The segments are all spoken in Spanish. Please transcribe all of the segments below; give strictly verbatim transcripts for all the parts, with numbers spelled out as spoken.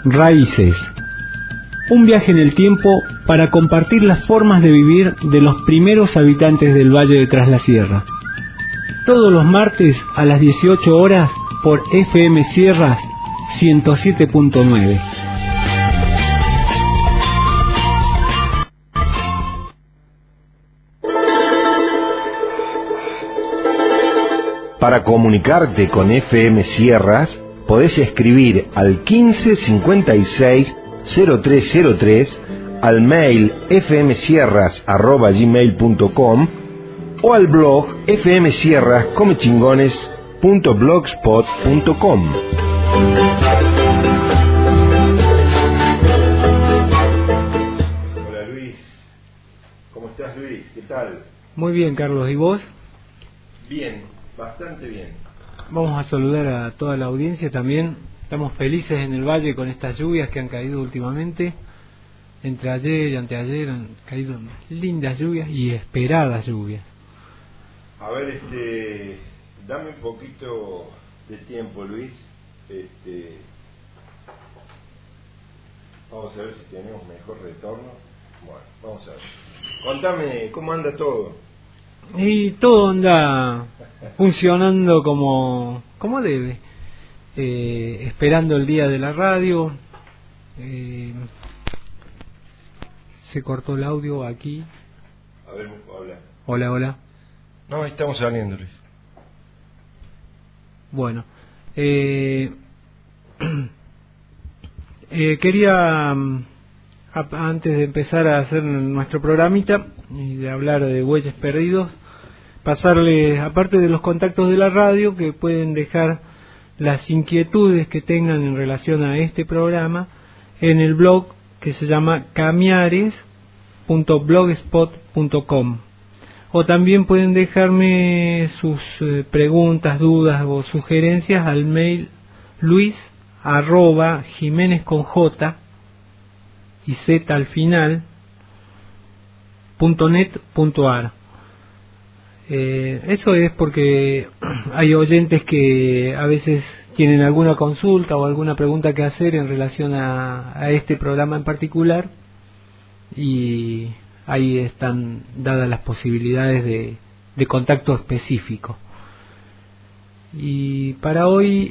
Raíces. Un viaje en el tiempo para compartir las formas de vivir de los primeros habitantes del Valle de Tras la Sierra. Todos los martes a las dieciocho horas por F M Sierras ciento siete punto nueve. Para comunicarte con F M Sierras, podés escribir al quince cincuenta y seis cero tres cero tres, al mail fmsierras arroba gmail punto com o al blog fmsierras comechingones punto blogspot punto com. Hola Luis, ¿cómo estás Luis? ¿Qué tal? Muy bien, Carlos, ¿y vos? Bien, bastante bien. Vamos a saludar a toda la audiencia también. Estamos felices en el valle con estas lluvias que han caído últimamente. Entre ayer y anteayer han caído lindas lluvias y esperadas lluvias. A ver, este, dame un poquito de tiempo, Luis. Este, vamos a ver si tenemos mejor retorno. Bueno, vamos a ver. Contame, ¿cómo anda todo? Y todo anda funcionando como, como debe. Eh, esperando el día de la radio. Eh, se cortó el audio aquí. A ver, hola. Hola, hola. No, estamos saliendo, Luis. Bueno, eh, eh, quería, a, antes de empezar a hacer nuestro programita y de hablar de bueyes perdidos, pasarles, aparte de los contactos de la radio, que pueden dejar las inquietudes que tengan en relación a este programa en el blog que se llama camiares punto blogspot punto com, o también pueden dejarme sus eh, preguntas, dudas o sugerencias al mail luis arroba jiménez con j y z al final punto net punto ar. Eh, eso es porque hay oyentes que a veces tienen alguna consulta o alguna pregunta que hacer en relación a, a este programa en particular, y ahí están dadas las posibilidades de, de contacto específico. Y para hoy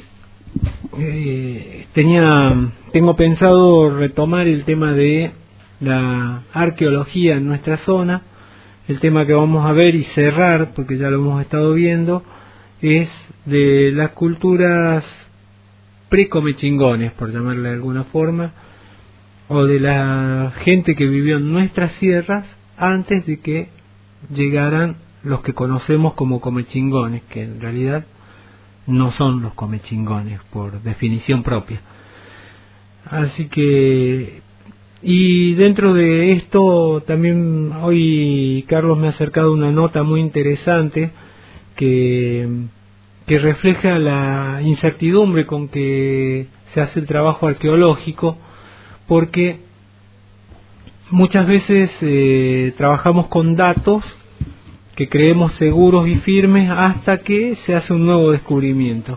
eh, tenía tengo pensado retomar el tema de la arqueología en nuestra zona. El tema que vamos a ver y cerrar, porque ya lo hemos estado viendo, es de las culturas precomechingones, por llamarle de alguna forma, o de la gente que vivió en nuestras sierras antes de que llegaran los que conocemos como comechingones, que en realidad no son los comechingones por definición propia. Así que... Y dentro de esto también hoy Carlos me ha acercado una nota muy interesante que, que refleja la incertidumbre con que se hace el trabajo arqueológico, porque muchas veces eh, trabajamos con datos que creemos seguros y firmes hasta que se hace un nuevo descubrimiento.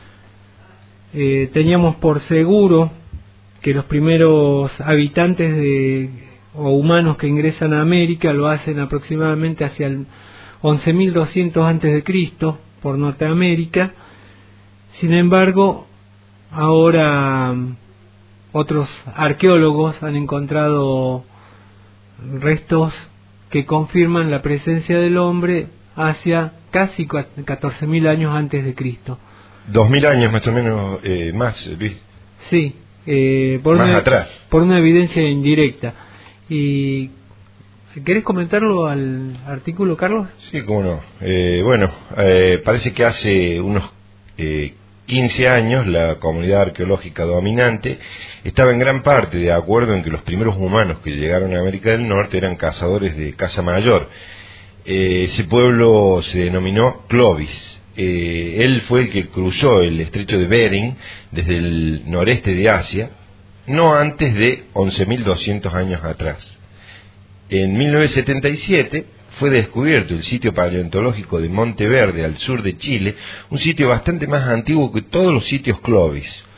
Eh, teníamos por seguro que los primeros habitantes de, o humanos que ingresan a América lo hacen aproximadamente hacia el once mil doscientos antes de Cristo por Norteamérica. Sin embargo, ahora otros arqueólogos han encontrado restos que confirman la presencia del hombre hacia casi catorce mil años antes de Cristo. Dos mil años más o menos eh, más, Luis. Sí. Eh, por, más una, atrás. por una evidencia indirecta. ¿Y querés comentarlo al artículo, Carlos? Sí, cómo no. Eh, bueno, eh, parece que hace unos eh, quince años la comunidad arqueológica dominante estaba en gran parte de acuerdo en que los primeros humanos que llegaron a América del Norte eran cazadores de caza mayor. Eh, ese pueblo se denominó Clovis. Eh, él fue el que cruzó el estrecho de Bering desde el noreste de Asia, no antes de once mil doscientos años atrás. En mil novecientos setenta y siete fue descubierto el sitio paleontológico de Monteverde, al sur de Chile, un sitio bastante más antiguo que todos los sitios Clovis.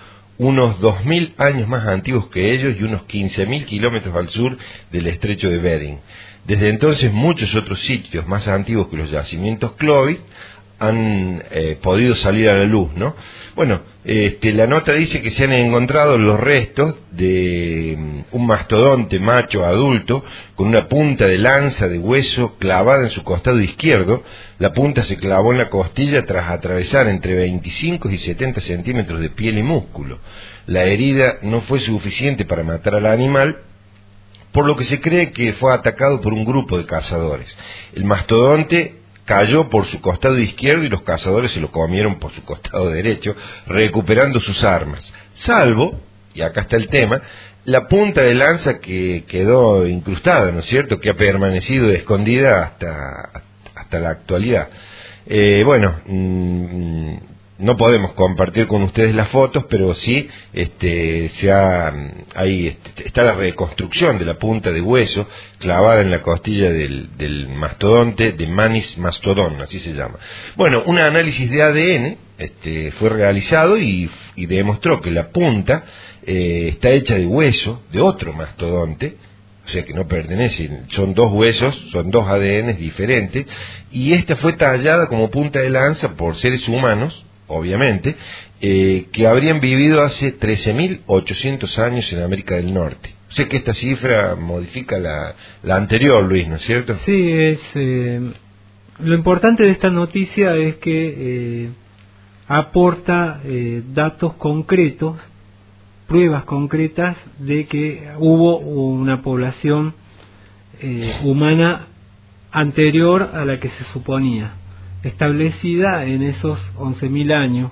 unos dos mil años más antiguos que ellos y unos quince mil kilómetros al sur del estrecho de Bering. Desde entonces muchos otros sitios más antiguos que los yacimientos Clovis han eh, podido salir a la luz, ¿no? Bueno, este, la nota dice que se han encontrado los restos de um, un mastodonte macho adulto con una punta de lanza de hueso clavada en su costado izquierdo. La punta se clavó en la costilla tras atravesar entre veinticinco y setenta centímetros de piel y músculo. La herida no fue suficiente para matar al animal, por lo que se cree que fue atacado por un grupo de cazadores. El mastodonte cayó por su costado izquierdo y los cazadores se lo comieron por su costado derecho, recuperando sus armas, salvo, y acá está el tema, la punta de lanza que quedó incrustada, ¿no es cierto?, que ha permanecido escondida hasta, hasta la actualidad. Eh, bueno, mmm, no podemos compartir con ustedes las fotos, pero sí este, se ha, ahí este, está la reconstrucción de la punta de hueso clavada en la costilla del, del mastodonte, de Manis mastodon, así se llama. Bueno, un análisis de A D N este, fue realizado y, y demostró que la punta eh, está hecha de hueso de otro mastodonte, o sea que no pertenecen, son dos huesos, son dos A D N diferentes, y esta fue tallada como punta de lanza por seres humanos, obviamente, eh, que habrían vivido hace trece mil ochocientos años en América del Norte. Sé que esta cifra modifica la, la anterior, Luis, ¿no es cierto? Sí, es eh, lo importante de esta noticia es que eh, aporta eh, datos concretos, pruebas concretas de que hubo una población eh, humana anterior a la que se suponía, establecida en esos once mil años.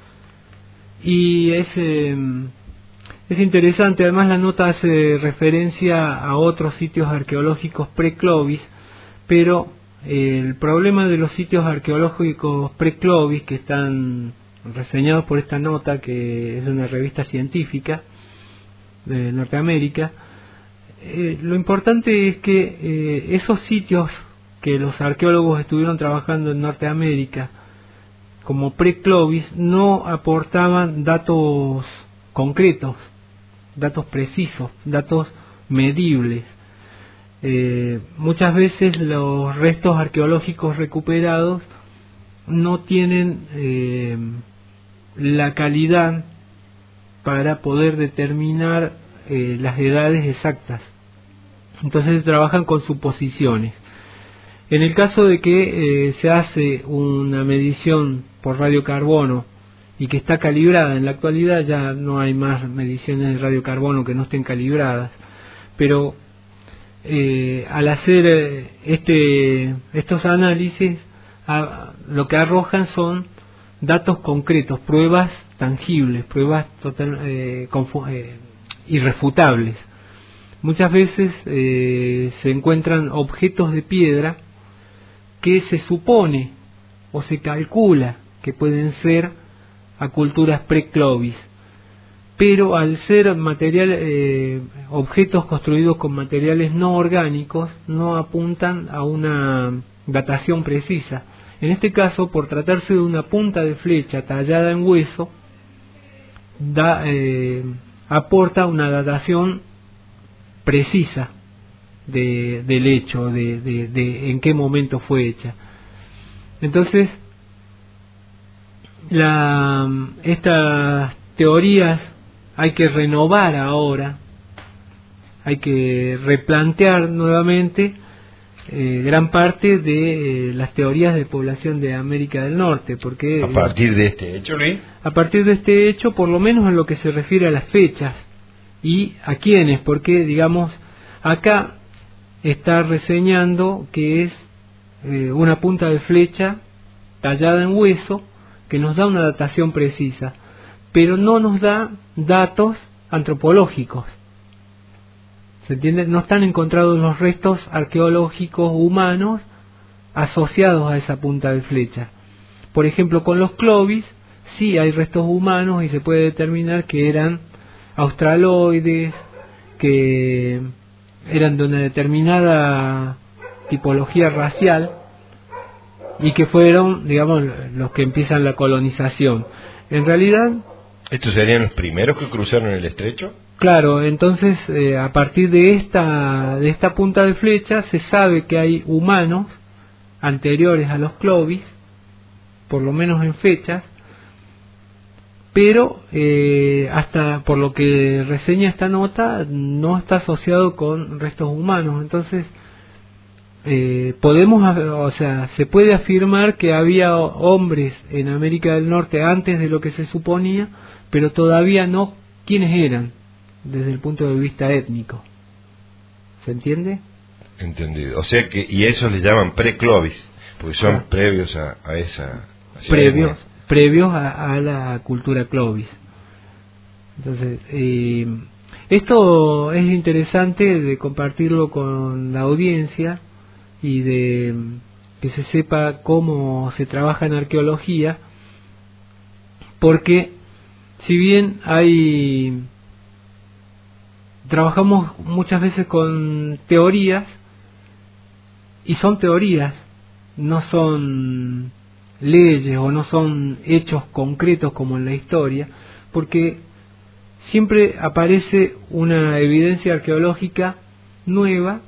Y es, eh, es interesante, además la nota hace referencia a otros sitios arqueológicos pre-Clovis, pero eh, el problema de los sitios arqueológicos pre-Clovis que están reseñados por esta nota, que es una revista científica de Norteamérica, eh, lo importante es que eh, esos sitios que los arqueólogos estuvieron trabajando en Norteamérica como pre-Clovis no aportaban datos concretos, datos precisos, datos medibles. Eh, muchas veces los restos arqueológicos recuperados no tienen eh, la calidad para poder determinar eh, las edades exactas. Entonces trabajan con suposiciones. En el caso de que eh, se hace una medición por radiocarbono y que está calibrada, en la actualidad ya no hay más mediciones de radiocarbono que no estén calibradas, pero eh, al hacer eh, este, estos análisis, a, lo que arrojan son datos concretos, pruebas tangibles, pruebas total, eh, confu- eh, irrefutables. Muchas veces eh, se encuentran objetos de piedra que se supone o se calcula que pueden ser a culturas pre-Clovis, pero al ser material, eh, objetos construidos con materiales no orgánicos, no apuntan a una datación precisa. En este caso, por tratarse de una punta de flecha tallada en hueso, da, eh, aporta una datación precisa de, del hecho, de, de, de en qué momento fue hecha. Entonces, la, estas teorías hay que renovar ahora, hay que replantear nuevamente eh, gran parte de eh, las teorías de población de América del Norte, porque a partir de este hecho, Luis, a partir de este hecho, por lo menos en lo que se refiere a las fechas y a quiénes, porque digamos acá está reseñando que es eh, una punta de flecha tallada en hueso que nos da una datación precisa, pero no nos da datos antropológicos. ¿Se entiende? No están encontrados los restos arqueológicos humanos asociados a esa punta de flecha. Por ejemplo, con los Clovis sí hay restos humanos y se puede determinar que eran australoides, que eran de una determinada tipología racial y que fueron, digamos, los que empiezan la colonización. En realidad, ¿Estos serían los primeros que cruzaron el estrecho? Claro, entonces eh, a partir de esta de esta punta de flecha se sabe que hay humanos anteriores a los Clovis, por lo menos en fechas, pero eh, hasta por lo que reseña esta nota no está asociado con restos humanos. Entonces eh, podemos, o sea, se puede afirmar que había hombres en América del Norte antes de lo que se suponía, pero todavía no quiénes eran desde el punto de vista étnico. ¿Se entiende? Entendido. O sea que, y eso le llaman pre-Clovis, porque son ah. previos a, a esa... Previos, previos a, a la cultura Clovis. Entonces, eh, esto es interesante de compartirlo con la audiencia y de que se sepa cómo se trabaja en arqueología, porque si bien hay... trabajamos muchas veces con teorías, y son teorías, no son leyes o no son hechos concretos como en la historia, porque siempre aparece una evidencia arqueológica nueva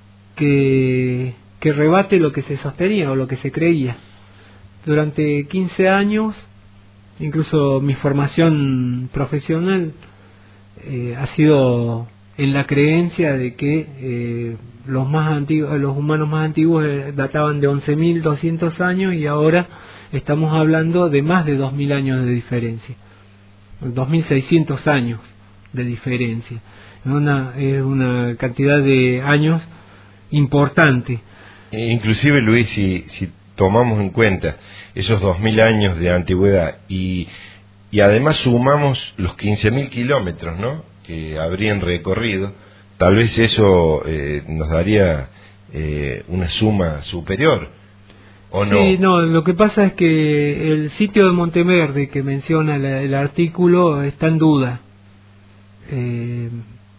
que, que rebate lo que se sostenía o lo que se creía. Durante quince años, incluso mi formación profesional eh, ha sido en la creencia de que eh, los más antiguos, los humanos más antiguos eh, databan de once mil doscientos años, y ahora estamos hablando de más de dos mil años de diferencia, dos mil seiscientos años de diferencia. Es una, es una cantidad de años importante. Inclusive, Luis, si, si tomamos en cuenta esos dos mil años de antigüedad y, y además sumamos los quince mil kilómetros, ¿no?, que habrían recorrido, tal vez eso eh, nos daría eh, una suma superior, ¿o no? Sí, no, lo que pasa es que el sitio de Monteverde que menciona la, el artículo está en duda. Eh,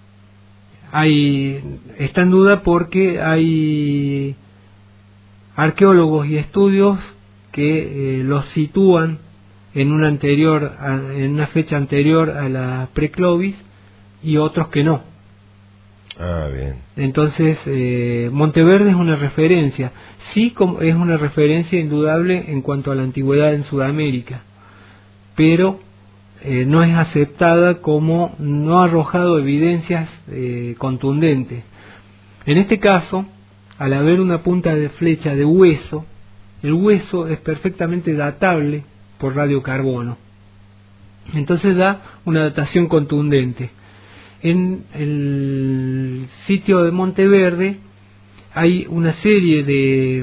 hay está en duda porque hay arqueólogos y estudios que eh, los sitúan en una anterior, a, en una fecha anterior a la pre-Clovis, y otros que no. Ah, bien. Entonces, eh, Monteverde es una referencia, sí como es una referencia indudable en cuanto a la antigüedad en Sudamérica, pero eh, no es aceptada como no ha arrojado evidencias eh, contundentes. En este caso, al haber una punta de flecha de hueso, el hueso es perfectamente datable por radiocarbono. Entonces da una datación contundente. En el sitio de Monteverde hay una serie de,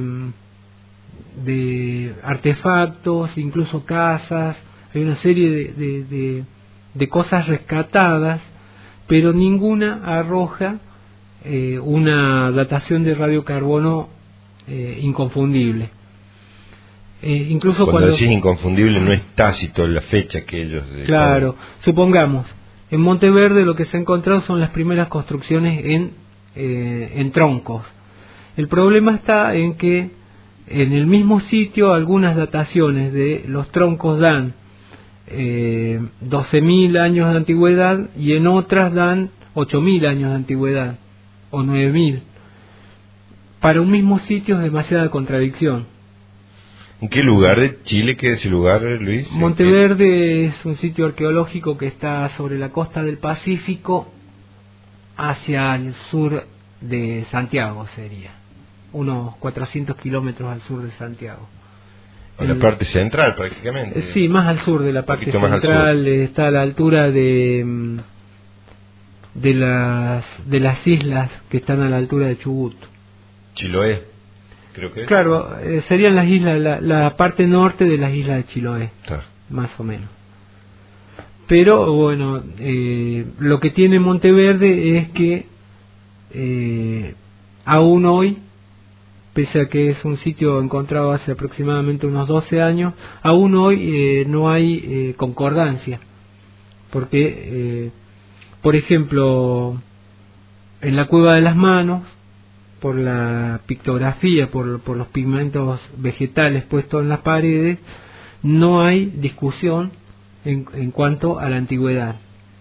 de artefactos, incluso casas, hay una serie de, de, de, de cosas rescatadas, pero ninguna arroja eh, una datación de radiocarbono eh, inconfundible. Eh, incluso cuando, cuando decís inconfundible, no es tácito la fecha que ellos... Eh, claro, ponen. Supongamos, en Monteverde lo que se ha encontrado son las primeras construcciones en, eh, en troncos. El problema está en que en el mismo sitio algunas dataciones de los troncos dan eh, doce mil años de antigüedad y en otras dan ocho mil años de antigüedad o nueve mil. Para un mismo sitio es demasiada contradicción. ¿En qué lugar de Chile queda ese lugar, Luis? Monteverde es un sitio arqueológico que está sobre la costa del Pacífico, hacia el sur de Santiago sería, unos cuatrocientos kilómetros al sur de Santiago. En la parte central prácticamente. Sí, más al sur de la parte central, está a la altura de de las de las islas que están a la altura de Chubut. Chiloé. Creo que claro, eh, serían las islas, la, la parte norte de las islas de Chiloé, ah. más o menos. Pero bueno, eh, lo que tiene Monteverde es que eh, aún hoy, pese a que es un sitio encontrado hace aproximadamente unos doce años, aún hoy eh, no hay eh, concordancia, porque, eh, por ejemplo, en la Cueva de las Manos, por la pictografía, por, por los pigmentos vegetales puestos en las paredes, no hay discusión en, en cuanto a la antigüedad.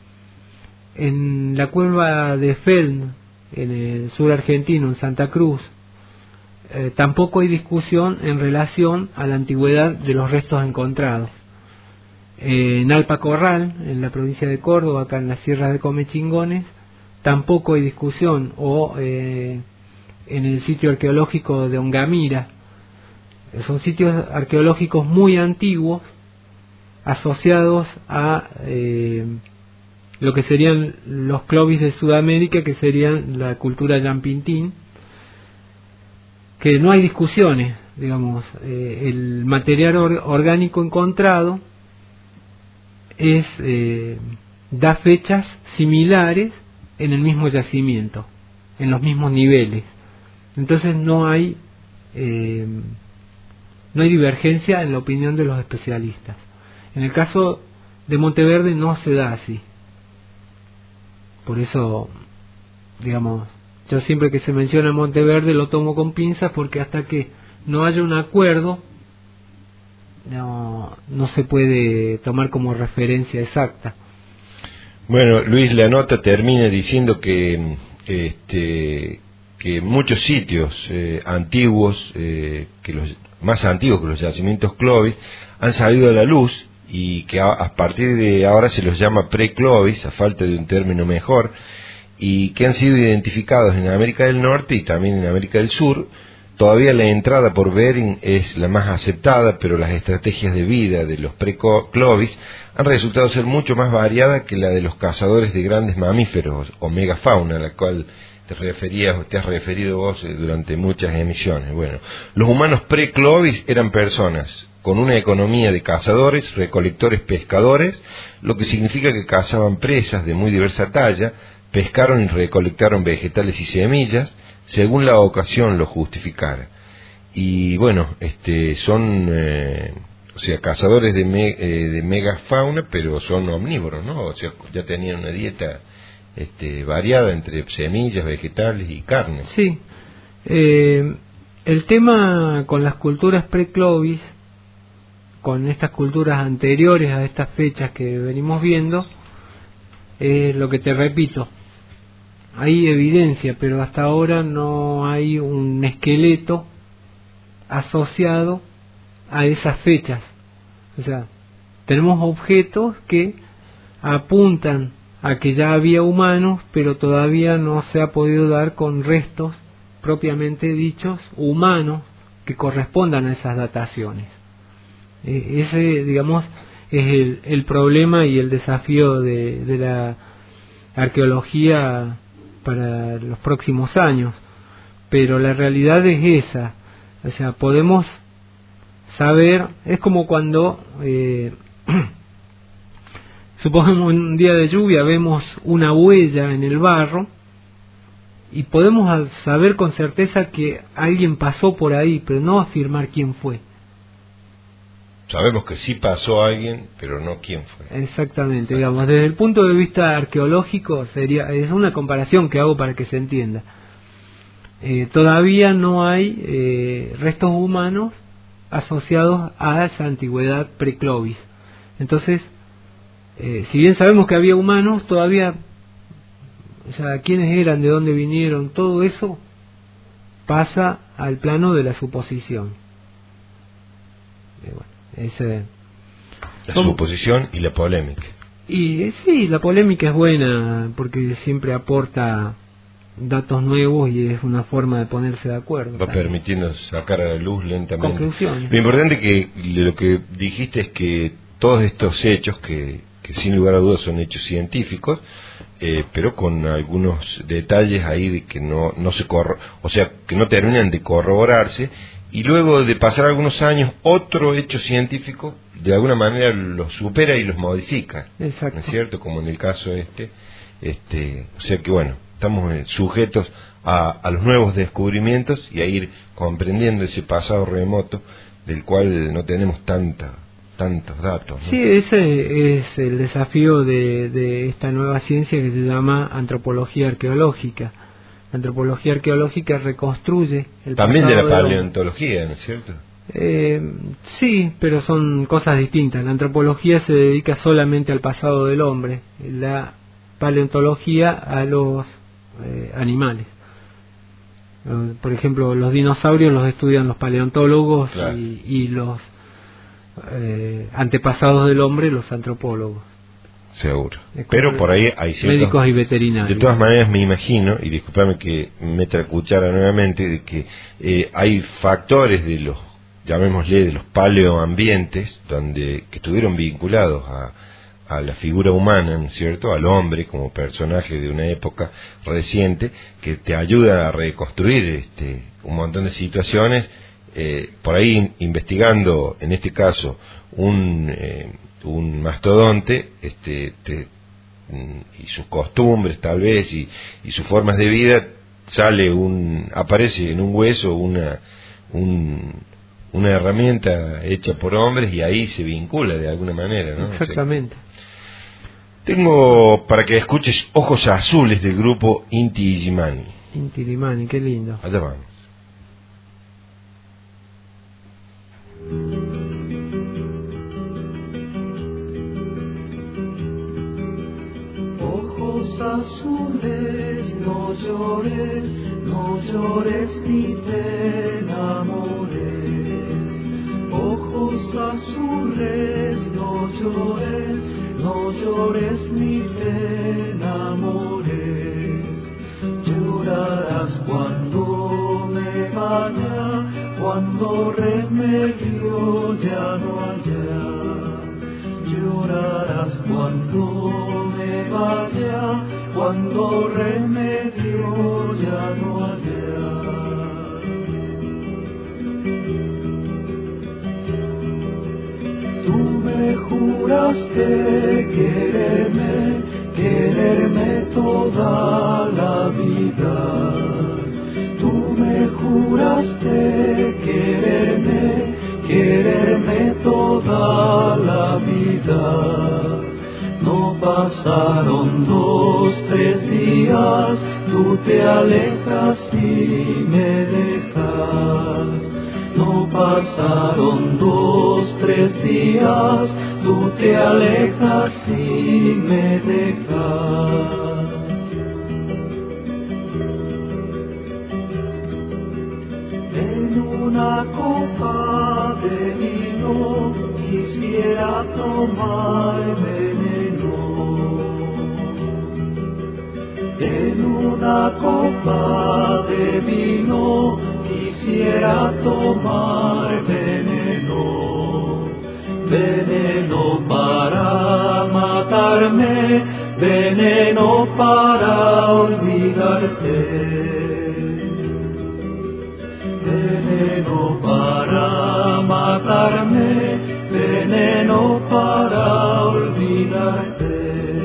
En la cueva de Felm, en el sur argentino, en Santa Cruz, eh, tampoco hay discusión en relación a la antigüedad de los restos encontrados. Eh, en Alpa Corral, en la provincia de Córdoba, acá en las sierras de Comechingones, tampoco hay discusión, o eh, en el sitio arqueológico de Ongamira. Son sitios arqueológicos muy antiguos, asociados a eh, lo que serían los clovis de Sudamérica, que serían la cultura Yampintín, que no hay discusiones, digamos, eh, el material or orgánico encontrado es eh, da fechas similares en el mismo yacimiento, en los mismos niveles. Entonces no hay eh, no hay divergencia en la opinión de los especialistas. En el caso de Monteverde no se da así. Por eso, digamos, yo siempre que se menciona Monteverde lo tomo con pinzas, porque hasta que no haya un acuerdo no, no se puede tomar como referencia exacta. Bueno, Luis, la nota termina diciendo que este que muchos sitios eh, antiguos, eh, que los más antiguos que los yacimientos Clovis, han salido a la luz, y que a, a partir de ahora se los llama pre-Clovis, a falta de un término mejor, y que han sido identificados en América del Norte y también en América del Sur. Todavía la entrada por Bering es la más aceptada, pero las estrategias de vida de los pre-Clovis han resultado ser mucho más variadas que la de los cazadores de grandes mamíferos o megafauna, a la cual te referías, te has referido vos durante muchas emisiones. Bueno, los humanos pre-Clovis eran personas con una economía de cazadores, recolectores, pescadores, lo que significa que cazaban presas de muy diversa talla, pescaron y recolectaron vegetales y semillas, según la ocasión lo justificara. Y bueno, este son, eh, o sea, cazadores de, me, eh, de megafauna, pero son omnívoros, ¿no? O sea, ya tenían una dieta este, variada entre semillas, vegetales y carne. Sí. Eh, el tema con las culturas pre-Clovis, con estas culturas anteriores a estas fechas que venimos viendo, es lo que te repito. Hay evidencia, pero hasta ahora no hay un esqueleto asociado a esas fechas. O sea, tenemos objetos que apuntan a que ya había humanos, pero todavía no se ha podido dar con restos propiamente dichos humanos que correspondan a esas dataciones. Eh, ese, digamos, es el, el problema y el desafío de, de la arqueología para los próximos años, pero la realidad es esa. O sea, podemos saber, es como cuando eh, supongamos un día de lluvia vemos una huella en el barro y podemos saber con certeza que alguien pasó por ahí, pero no afirmar quién fue. Sabemos que sí pasó alguien, pero no quién fue. Exactamente, digamos, desde el punto de vista arqueológico sería, es una comparación que hago para que se entienda. Eh, todavía no hay eh, restos humanos asociados a esa antigüedad pre-Clovis. Entonces, eh, si bien sabemos que había humanos, todavía, o sea, quiénes eran, de dónde vinieron, todo eso pasa al plano de la suposición. Eh, bueno. Ese, la ¿cómo? Suposición y la polémica. Y sí, la polémica es buena porque siempre aporta datos nuevos y es una forma de ponerse de acuerdo. Va también permitiendo sacar a la luz lentamente. Conclusiones. Lo importante que lo que dijiste es que todos estos hechos, que, que sin lugar a dudas son hechos científicos, eh, pero con algunos detalles ahí de que no, no se corro, o sea, que no terminan de corroborarse. Y luego de pasar algunos años, otro hecho científico de alguna manera los supera y los modifica. Exacto. ¿No es cierto? Como en el caso este. este o sea que bueno, estamos sujetos a, a los nuevos descubrimientos y a ir comprendiendo ese pasado remoto del cual no tenemos tanta, tantos datos, ¿no? Sí, ese es el desafío de, de esta nueva ciencia que se llama antropología arqueológica. La antropología arqueológica reconstruye el también pasado de la de paleontología, ¿no es cierto? Eh, sí, pero son cosas distintas. La antropología se dedica solamente al pasado del hombre, la paleontología a los eh, animales. Eh, por ejemplo, los dinosaurios los estudian los paleontólogos, claro. y, y los eh, antepasados del hombre los antropólogos. Seguro. Pero por ahí hay ciertos médicos y veterinarios. De todas maneras me imagino, y discúlpame que meta la cuchara nuevamente, de que eh, hay factores de los, llamémosle, de los paleoambientes, donde que estuvieron vinculados a, a la figura humana, ¿no es cierto?, al hombre como personaje de una época reciente, que te ayuda a reconstruir este un montón de situaciones. Eh, por ahí investigando, en este caso, un eh, un mastodonte, este, te, y sus costumbres tal vez y, y sus formas de vida, sale un aparece en un hueso una un, una herramienta hecha por hombres y ahí se vincula de alguna manera, ¿no? Exactamente. O sea, tengo para que escuches Ojos Azules del grupo Inti Illimani. Inti Illimani, qué lindo. Allá vamos. Ojos azules, no llores, no llores ni te enamores. Ojos azules, no llores, no llores ni te enamores. Llorarás cuando me vaya, cuando remedio ya no haya. Llorarás cuando me vaya, cuando remedio ya no haya. Tú me juraste quererme, quererme toda la vida. Tú me juraste quererme, quererme toda la vida. No pasaron dos, tres días, tú te alejas y me dejas. No pasaron dos, tres días, tú te alejas y me dejas. En una copa de vino quisiera tomar veneno. En una copa de vino quisiera tomar veneno. Veneno para matarme, veneno para olvidarte. Veneno para matarme, veneno para olvidarte.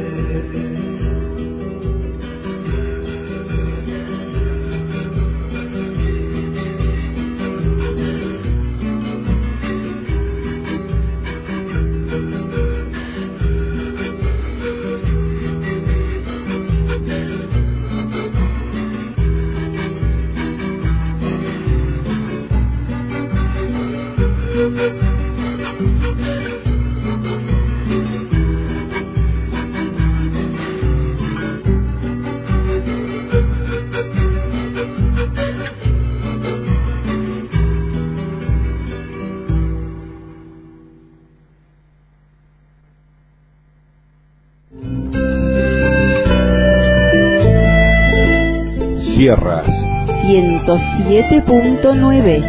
Sierras ciento siete punto nueve.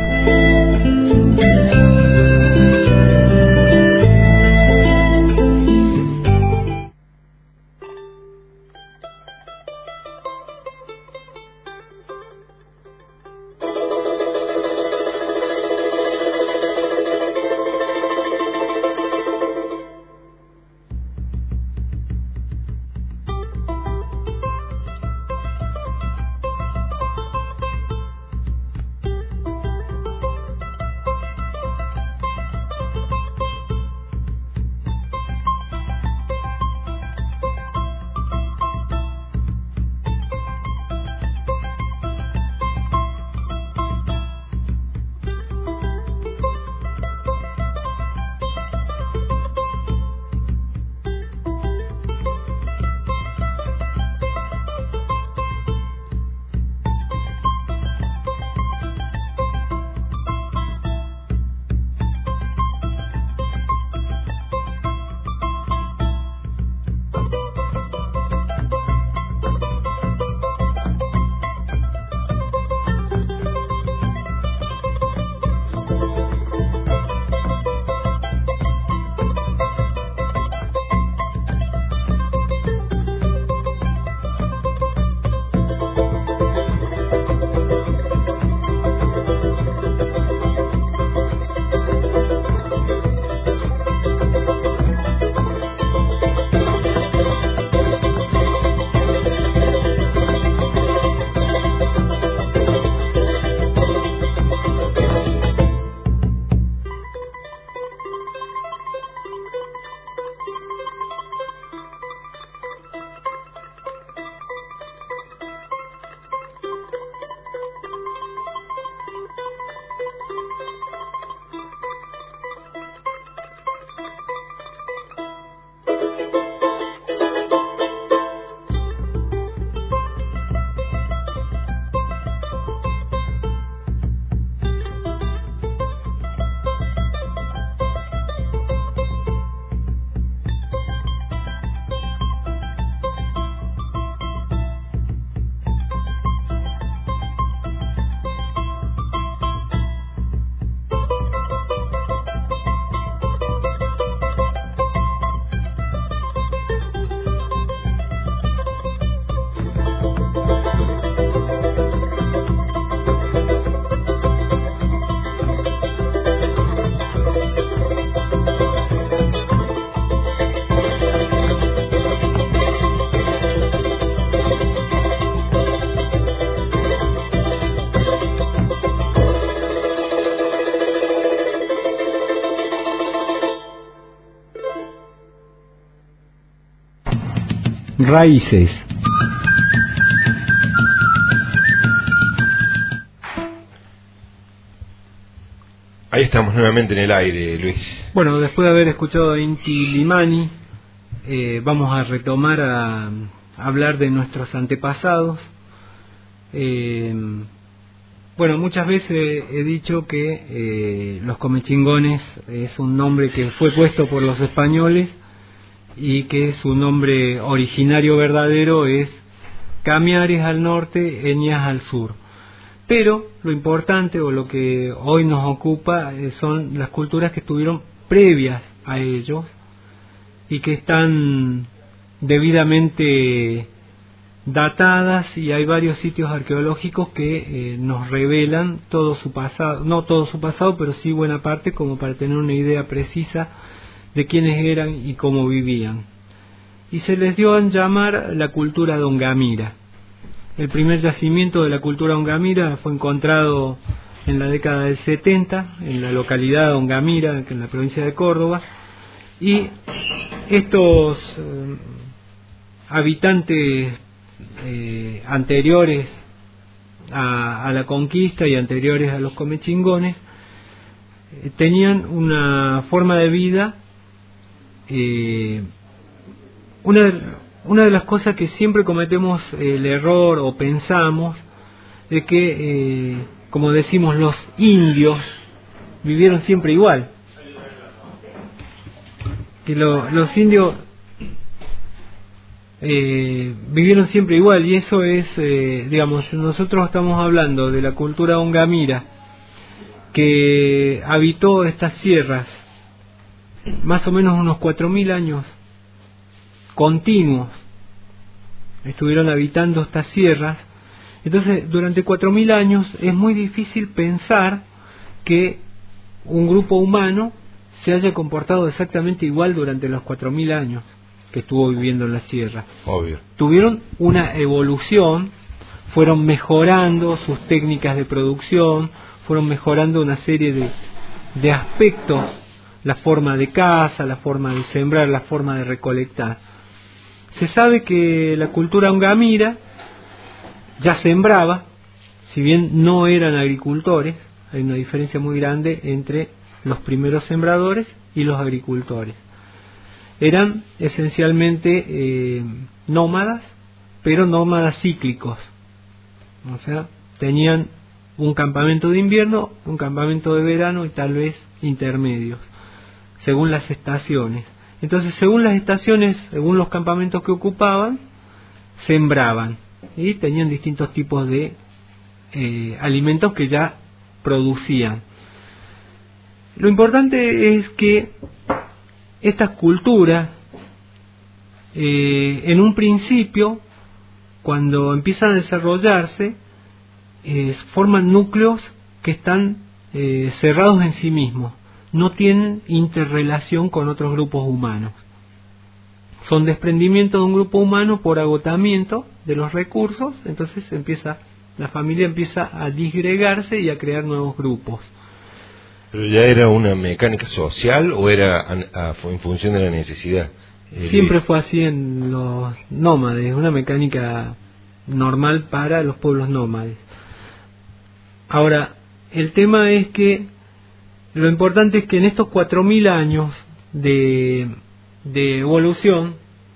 Raíces. Ahí estamos nuevamente en el aire, Luis. Bueno, después de haber escuchado a Inti Limani, eh, vamos a retomar a, a hablar de nuestros antepasados. Eh, bueno, muchas veces he dicho que eh, los comechingones es un nombre que fue puesto por los españoles y que su nombre originario verdadero es Camiares al norte, Eñas al sur. Pero lo importante o lo que hoy nos ocupa eh, son las culturas que estuvieron previas a ellos y que están debidamente datadas, y hay varios sitios arqueológicos que eh, nos revelan todo su pasado, no todo su pasado, pero sí buena parte, como para tener una idea precisa de quiénes eran y cómo vivían. Y se les dio a llamar la cultura de Ongamira. El primer yacimiento de la cultura Ongamira fue encontrado en la década del setenta en la localidad de Ongamira, en la provincia de Córdoba, y estos eh, habitantes eh, anteriores a, a la conquista y anteriores a los comechingones eh, tenían una forma de vida. eh, una de, Una de las cosas que siempre cometemos el error o pensamos de que, eh, como decimos, los indios vivieron siempre igual. Que lo, los indios eh, vivieron siempre igual, y eso es, eh, digamos, nosotros estamos hablando de la cultura Ongamira, que habitó estas sierras más o menos unos cuatro mil años continuos, estuvieron habitando estas sierras. Entonces, durante cuatro mil años es muy difícil pensar que un grupo humano se haya comportado exactamente igual durante los cuatro mil años que estuvo viviendo en la sierra. Obvio. Tuvieron una evolución, fueron mejorando sus técnicas de producción, fueron mejorando una serie de, de aspectos, la forma de caza, la forma de sembrar, la forma de recolectar. Se sabe que la cultura Ongamira ya sembraba, si bien no eran agricultores. Hay una diferencia muy grande entre los primeros sembradores y los agricultores. Eran esencialmente eh, nómadas, pero nómadas cíclicos. O sea, tenían un campamento de invierno, un campamento de verano y tal vez intermedios, según las estaciones. Entonces, según las estaciones, según los campamentos que ocupaban, sembraban y tenían distintos tipos de eh, alimentos que ya producían. Lo importante es que estas culturas, eh, en un principio, cuando empiezan a desarrollarse, eh, forman núcleos que están eh, cerrados en sí mismos. No tienen interrelación con otros grupos humanos. Son desprendimientos de un grupo humano por agotamiento de los recursos. Entonces empieza la familia empieza a disgregarse y a crear nuevos grupos. ¿Pero ya era una mecánica social o era a, a, en función de la necesidad? Eh, Siempre fue así en los nómades, una mecánica normal para los pueblos nómades. Ahora, el tema es que lo importante es que en estos cuatro mil años de, de evolución,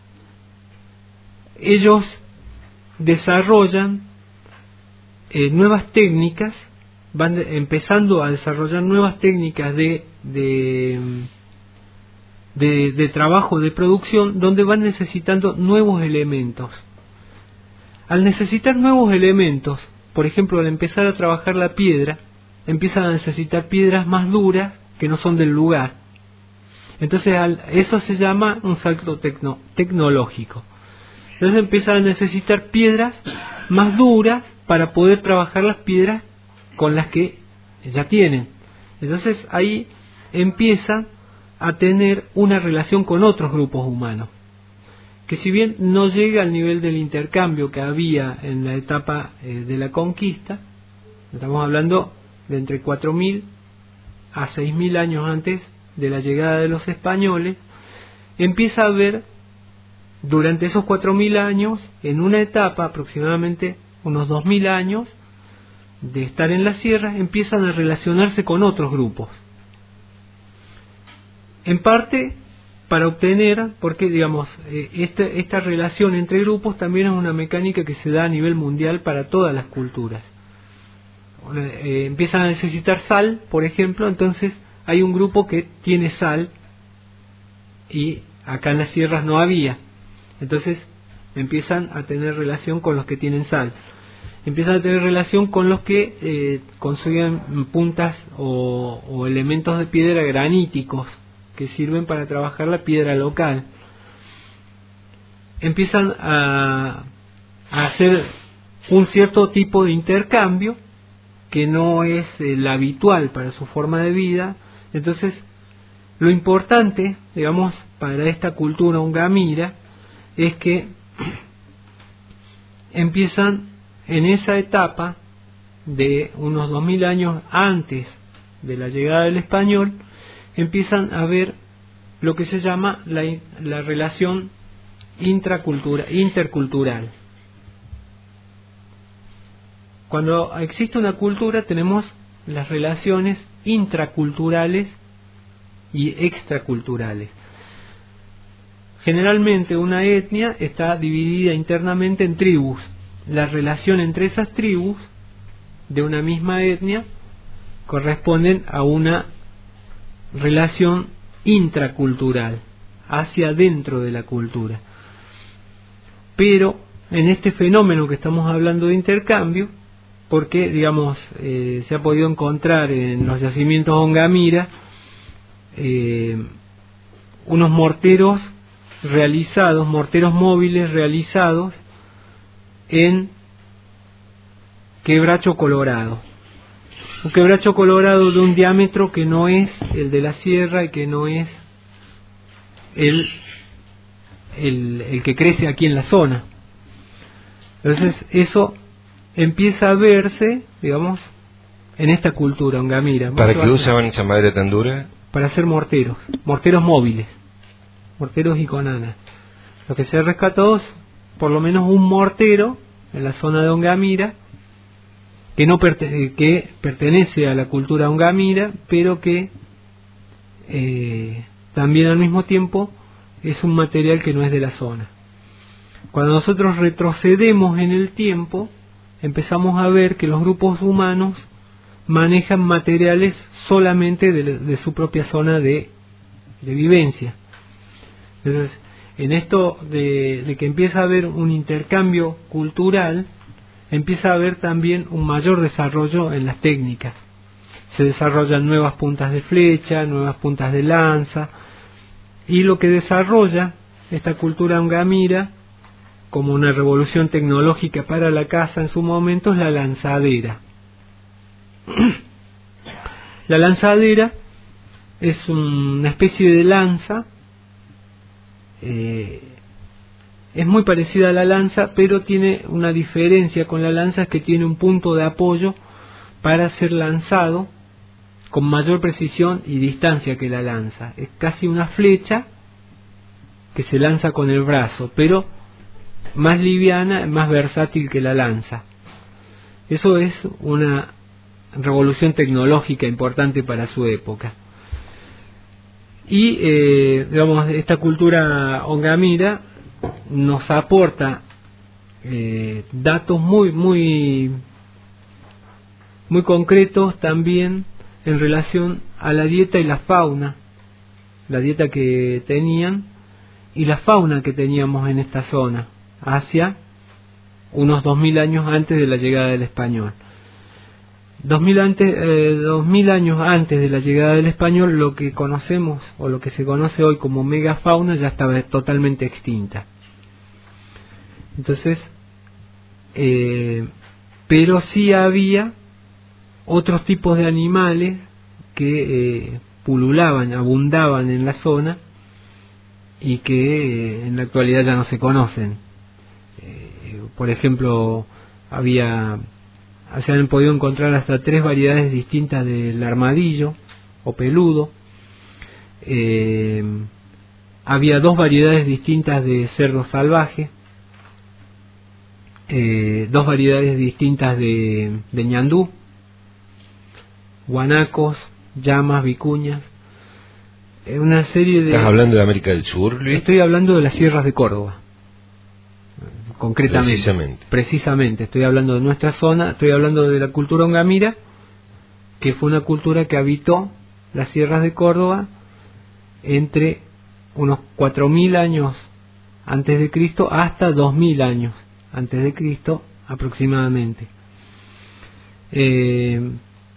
ellos desarrollan eh, nuevas técnicas, van de, empezando a desarrollar nuevas técnicas de, de, de, de trabajo, de producción, donde van necesitando nuevos elementos. Al necesitar nuevos elementos, por ejemplo, al empezar a trabajar la piedra, empiezan a necesitar piedras más duras que no son del lugar. Entonces al, eso se llama un salto tecno, tecnológico. Entonces empiezan a necesitar piedras más duras para poder trabajar las piedras con las que ya tienen. Entonces ahí empiezan a tener una relación con otros grupos humanos, que si bien no llega al nivel del intercambio que había en la etapa eh, de la conquista, estamos hablando de entre cuatro mil a seis mil años antes de la llegada de los españoles, empieza a haber durante esos cuatro mil años, en una etapa aproximadamente unos dos mil años de estar en la sierra, empiezan a relacionarse con otros grupos. En parte para obtener, porque digamos, eh, esta, esta relación entre grupos también es una mecánica que se da a nivel mundial para todas las culturas. Eh, empiezan a necesitar sal, por ejemplo, entonces hay un grupo que tiene sal y acá en las sierras no había, entonces empiezan a tener relación con los que tienen sal, empiezan a tener relación con los que eh, consiguen puntas o, o elementos de piedra graníticos que sirven para trabajar la piedra local. Empiezan a, a hacer un cierto tipo de intercambio que no es el habitual para su forma de vida. Entonces, lo importante, digamos, para esta cultura ungamira es que empiezan en esa etapa de unos dos mil años antes de la llegada del español, empiezan a ver lo que se llama la, la relación intracultura, intercultural. Cuando existe una cultura tenemos las relaciones intraculturales y extraculturales. Generalmente una etnia está dividida internamente en tribus. La relación entre esas tribus de una misma etnia corresponden a una relación intracultural, hacia dentro de la cultura. Pero en este fenómeno que estamos hablando de intercambio, porque digamos eh, se ha podido encontrar en los yacimientos Ongamira eh, unos morteros realizados, morteros móviles realizados en quebracho colorado. Un quebracho colorado de un diámetro que no es el de la sierra y que no es el, el, el que crece aquí en la zona. Entonces eso empieza a verse, digamos, en esta cultura ongamira. ¿Para qué usaban esa madera tan dura? Para hacer morteros, morteros móviles, morteros y conanas. Lo que se ha rescatado es por lo menos un mortero en la zona de Ongamira, que no perte que pertenece a la cultura ongamira, pero que eh, también al mismo tiempo es un material que no es de la zona. Cuando nosotros retrocedemos en el tiempo, empezamos a ver que los grupos humanos manejan materiales solamente de, de su propia zona de, de vivencia. Entonces, en esto de, de que empieza a haber un intercambio cultural, empieza a haber también un mayor desarrollo en las técnicas. Se desarrollan nuevas puntas de flecha, nuevas puntas de lanza, y lo que desarrolla esta cultura ongamira como una revolución tecnológica para la caza en su momento es la lanzadera. La lanzadera es una especie de lanza, eh, es muy parecida a la lanza, pero tiene una diferencia con la lanza, es que tiene un punto de apoyo para ser lanzado con mayor precisión y distancia que la lanza. Es casi una flecha que se lanza con el brazo, pero más liviana, más versátil que la lanza. Eso es una revolución tecnológica importante para su época. Y eh, digamos, esta cultura ongamira nos aporta eh, datos muy muy muy concretos también en relación a la dieta y la fauna, la dieta que tenían y la fauna que teníamos en esta zona hacia unos dos mil años antes de la llegada del español. Dos mil, antes, eh, dos mil años antes de la llegada del español, lo que conocemos o lo que se conoce hoy como megafauna ya estaba totalmente extinta. Entonces, eh, pero sí había otros tipos de animales que eh, pululaban, abundaban en la zona y que eh, en la actualidad ya no se conocen. Eh, por ejemplo, había, se han podido encontrar hasta tres variedades distintas del armadillo o peludo. Eh, había dos variedades distintas de cerdo salvaje, eh, dos variedades distintas de, de ñandú, guanacos, llamas, vicuñas, eh, una serie de... ¿Estás hablando de América del Sur, Luis? Estoy hablando de las sierras de Córdoba, concretamente. Precisamente. Precisamente, estoy hablando de nuestra zona, estoy hablando de la cultura ongamira, que fue una cultura que habitó las sierras de Córdoba entre unos cuatro mil años antes de Cristo hasta dos mil años antes de Cristo aproximadamente. Eh,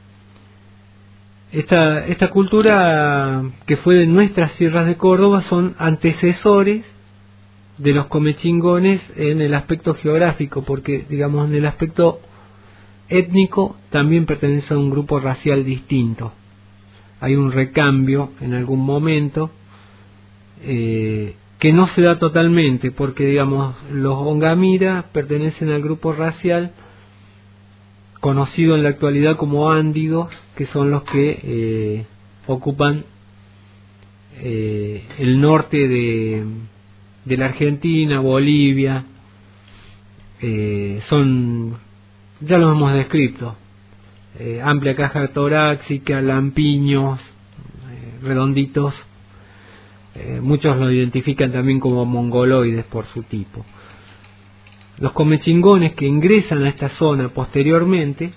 esta, esta cultura que fue de nuestras sierras de Córdoba son antecesores de los comechingones en el aspecto geográfico, porque digamos en el aspecto étnico también pertenece a un grupo racial distinto. Hay un recambio en algún momento eh, que no se da totalmente, porque digamos los ongamira pertenecen al grupo racial conocido en la actualidad como ándidos, que son los que eh, ocupan eh, el norte de, de la Argentina, Bolivia, eh, son, ya los hemos descrito, eh, amplia caja torácica, lampiños, eh, redonditos, eh, muchos lo identifican también como mongoloides por su tipo. Los comechingones que ingresan a esta zona posteriormente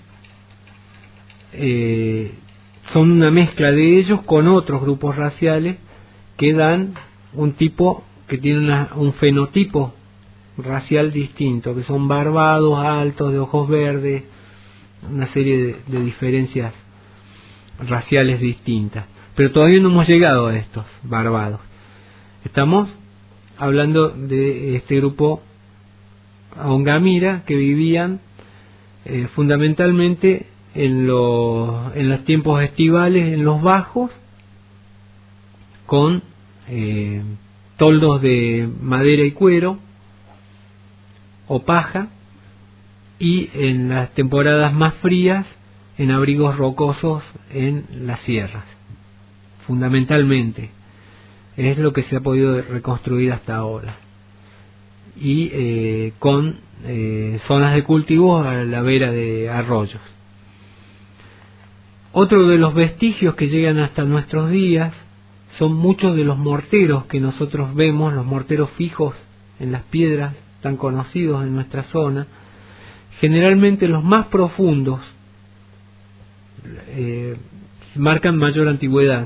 eh, son una mezcla de ellos con otros grupos raciales que dan un tipo que tiene una, un fenotipo racial distinto, que son barbados, altos, de ojos verdes, una serie de, de diferencias raciales distintas. Pero todavía no hemos llegado a estos barbados. Estamos hablando de este grupo ongamira que vivían eh, fundamentalmente en los, en los tiempos estivales en los bajos, con eh, toldos de madera y cuero o paja, y en las temporadas más frías en abrigos rocosos en las sierras. Fundamentalmente es lo que se ha podido reconstruir hasta ahora, y eh, con eh, zonas de cultivo a la vera de arroyos. Otro de los vestigios que llegan hasta nuestros días son muchos de los morteros que nosotros vemos, los morteros fijos en las piedras tan conocidos en nuestra zona, generalmente los más profundos eh, marcan mayor antigüedad,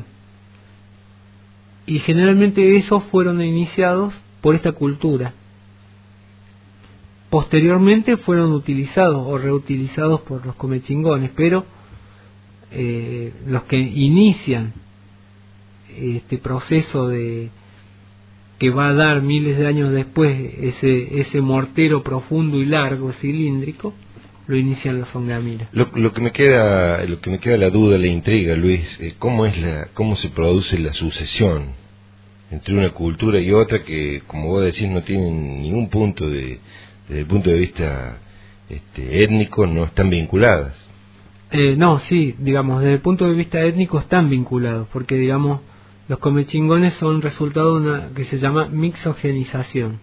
y generalmente esos fueron iniciados por esta cultura. Posteriormente fueron utilizados o reutilizados por los comechingones, pero eh, los que inician este proceso de que va a dar miles de años después ese ese mortero profundo y largo cilíndrico, lo inician los ongamira. Lo, lo que me queda, lo que me queda la duda, la intriga, Luis, eh, cómo es la, cómo se produce la sucesión entre una cultura y otra que, como vos decís, no tienen ningún punto de, desde el punto de vista este, étnico, no están vinculadas. Eh, no, sí, digamos, desde el punto de vista étnico están vinculados, porque digamos los comechingones son resultado de una que se llama mixogenización.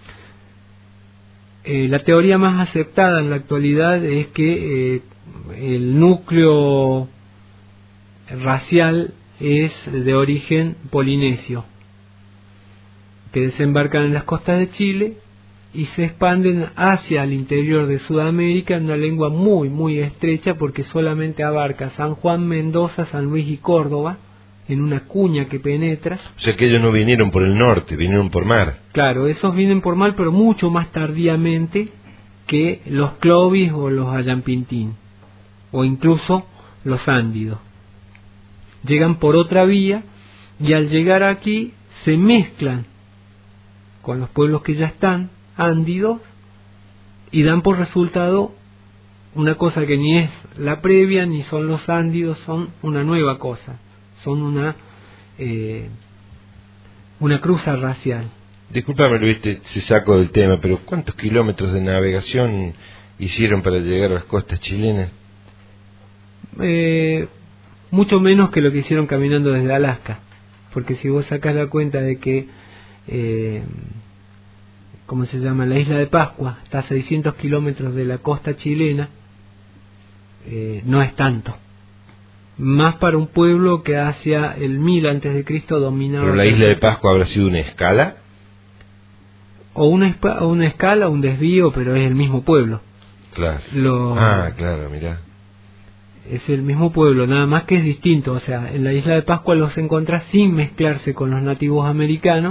Eh, la teoría más aceptada en la actualidad es que eh, el núcleo racial es de origen polinesio, que desembarcan en las costas de Chile y se expanden hacia el interior de Sudamérica en una lengua muy muy estrecha, porque solamente abarca San Juan, Mendoza, San Luis y Córdoba, en una cuña que penetra. O sea que ellos no vinieron por el norte, vinieron por mar. Claro, esos vienen por mar, pero mucho más tardíamente que los Clovis o los Ayampintín, o incluso los Ándidos. Llegan por otra vía, y al llegar aquí se mezclan con los pueblos que ya están, ándidos, y dan por resultado una cosa que ni es la previa, ni son los ándidos, son una nueva cosa. Son una eh, una cruza racial. Disculpame, Luis, te, se saco del tema, pero ¿cuántos kilómetros de navegación hicieron para llegar a las costas chilenas? Eh, mucho menos que lo que hicieron caminando desde Alaska, porque si vos sacás la cuenta de que eh, ¿cómo se llama? La isla de Pascua, está a seiscientos kilómetros de la costa chilena, eh, no es tanto. Más para un pueblo que hacia el mil antes de Cristo dominaba. ¿Pero la isla de Pascua habrá sido una escala? O una, o una escala, un desvío, pero es el mismo pueblo. Claro. Lo, ah, claro, mirá. Es el mismo pueblo, nada más que es distinto. O sea, en la isla de Pascua los encontrás sin mezclarse con los nativos americanos.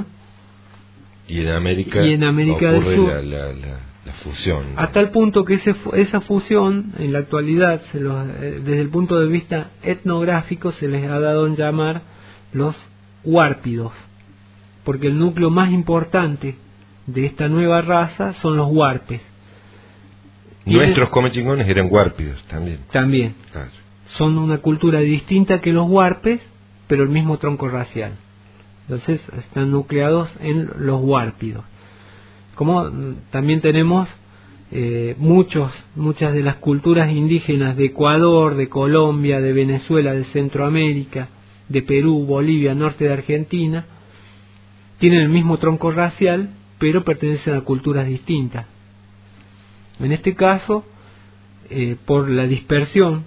Y en América, y en América del Sur la, la, la, la fusión. A tal punto que ese, esa fusión, en la actualidad, se los, desde el punto de vista etnográfico, se les ha dado en llamar los huárpidos. Porque el núcleo más importante de esta nueva raza son los huarpes. Nuestros comechingones eran huárpidos también. También. Claro. Son una cultura distinta que los huarpes, pero el mismo tronco racial. Entonces están nucleados en los huárpidos. Como también tenemos eh, muchos, muchas de las culturas indígenas de Ecuador, de Colombia, de Venezuela, de Centroamérica, de Perú, Bolivia, norte de Argentina, tienen el mismo tronco racial, pero pertenecen a culturas distintas. En este caso, eh, por la dispersión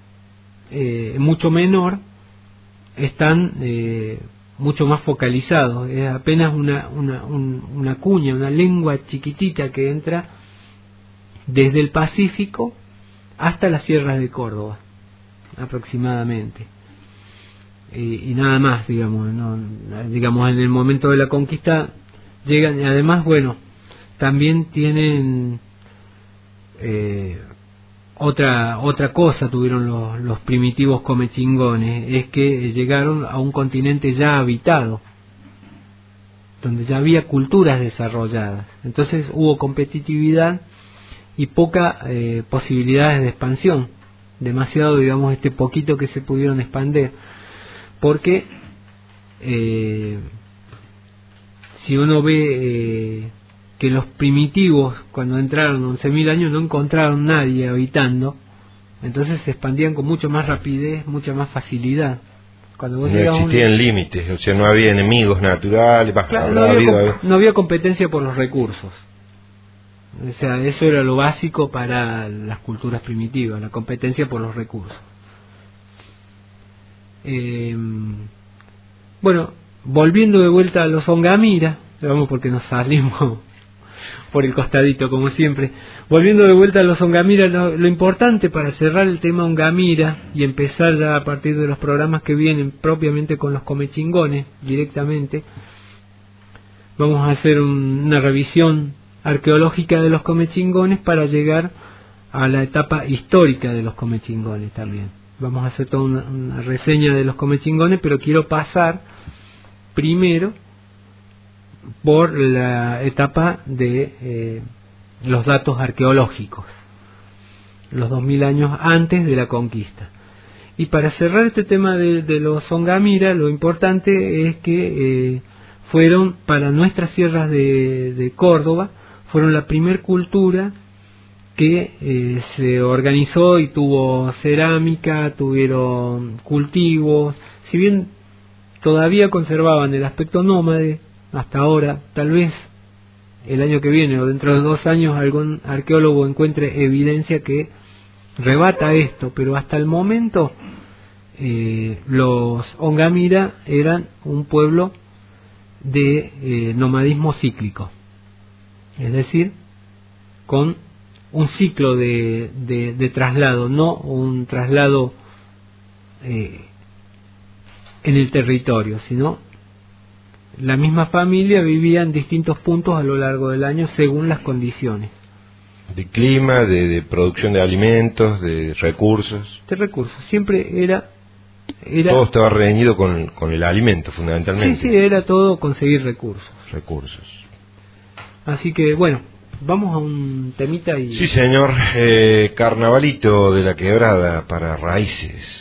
eh, mucho menor, están eh, mucho más focalizados. Es apenas una, una, un, una cuña, una lengua chiquitita que entra desde el Pacífico hasta las sierras de Córdoba, aproximadamente. Y, y nada más, digamos, no, digamos, en el momento de la conquista llegan, y además, bueno, también tienen eh, otra otra cosa tuvieron los, los primitivos comechingones, es que llegaron a un continente ya habitado, donde ya había culturas desarrolladas. Entonces hubo competitividad y poca eh, posibilidades de expansión, demasiado, digamos, este poquito que se pudieron expandir, porque eh, si uno ve eh, que los primitivos, cuando entraron once mil años, no encontraron nadie habitando, entonces se expandían con mucho más rapidez, mucha más facilidad. Cuando vos no existían un... límites, o sea, no había enemigos naturales, claro, no, había habido... no había competencia por los recursos. O sea, eso era lo básico para las culturas primitivas, la competencia por los recursos. Eh, bueno, volviendo de vuelta a los Ongamira, vamos porque nos salimos por el costadito como siempre. Volviendo de vuelta a los Ongamira, lo, lo importante para cerrar el tema Ongamira y empezar ya a partir de los programas que vienen propiamente con los comechingones directamente, vamos a hacer un, una revisión arqueológica de los comechingones para llegar a la etapa histórica de los comechingones también. Vamos a hacer toda una, una reseña de los comechingones, pero quiero pasar primero por la etapa de eh, los datos arqueológicos, los dos mil años antes de la conquista. Y para cerrar este tema de, de los Ongamira, lo importante es que eh, fueron, para nuestras sierras de, de Córdoba, fueron la primer cultura que eh, se organizó y tuvo cerámica, tuvieron cultivos, si bien todavía conservaban el aspecto nómade hasta ahora, tal vez el año que viene o dentro de dos años algún arqueólogo encuentre evidencia que rebata esto, pero hasta el momento eh, los Ongamira eran un pueblo de eh, nomadismo cíclico, es decir, con un ciclo de, de, de traslado, no un traslado eh, en el territorio, sino la misma familia vivía en distintos puntos a lo largo del año según las condiciones. De clima, de, de producción de alimentos, de recursos. De recursos, siempre era... era todo estaba reñido con, con el alimento, fundamentalmente. Sí, sí, era todo conseguir recursos. Recursos. Así que, bueno, vamos a un temita y... Sí, señor, eh, Carnavalito de la Quebrada para Raíces.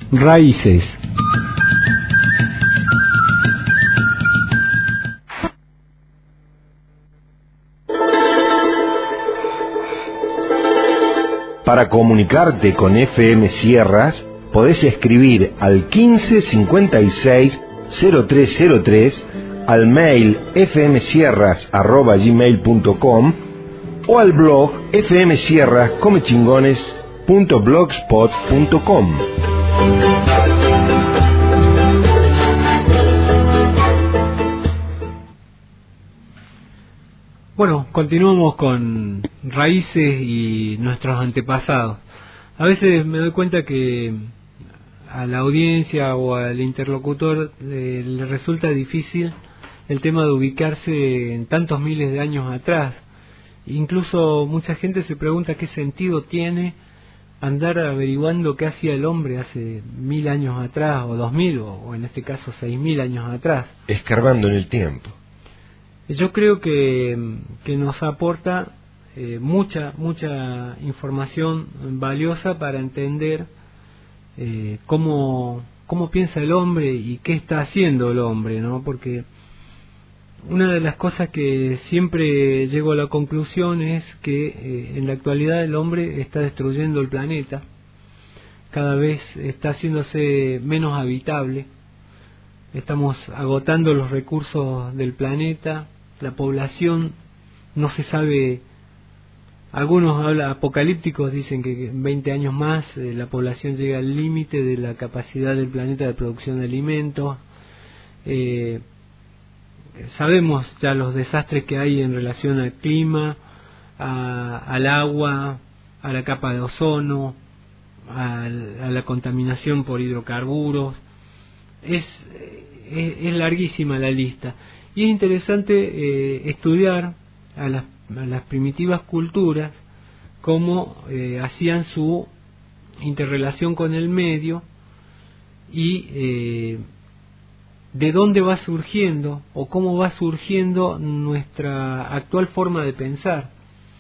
Raíces. Para comunicarte con F M Sierras, podés escribir al quince cincuenta y seis cero tres cero tres, al mail fmsierras arroba gmail punto com o al blog fmsierras comechingones punto blogspot punto com. Bueno, continuamos con raíces y nuestros antepasados. A veces me doy cuenta que a la audiencia o al interlocutor eh, le resulta difícil el tema de ubicarse en tantos miles de años atrás. Incluso mucha gente se pregunta qué sentido tiene andar averiguando qué hacía el hombre hace mil años atrás, o dos mil, o, o en este caso seis mil años atrás. Escarbando en el tiempo. Yo creo que, que nos aporta eh, mucha, mucha información valiosa para entender eh, cómo, cómo piensa el hombre y qué está haciendo el hombre, ¿no? Porque una de las cosas que siempre llego a la conclusión es que eh, en la actualidad el hombre está destruyendo el planeta, cada vez está haciéndose menos habitable, estamos agotando los recursos del planeta, la población no se sabe, algunos habla, apocalípticos dicen que en veinte años más eh, la población llega al límite de la capacidad del planeta de producción de alimentos. eh, Sabemos ya los desastres que hay en relación al clima, a, al agua, a la capa de ozono, a, a la contaminación por hidrocarburos. Es, es, es larguísima la lista. Y es interesante eh, estudiar a las, a las primitivas culturas cómo eh, hacían su interrelación con el medio y eh, de dónde va surgiendo o cómo va surgiendo nuestra actual forma de pensar.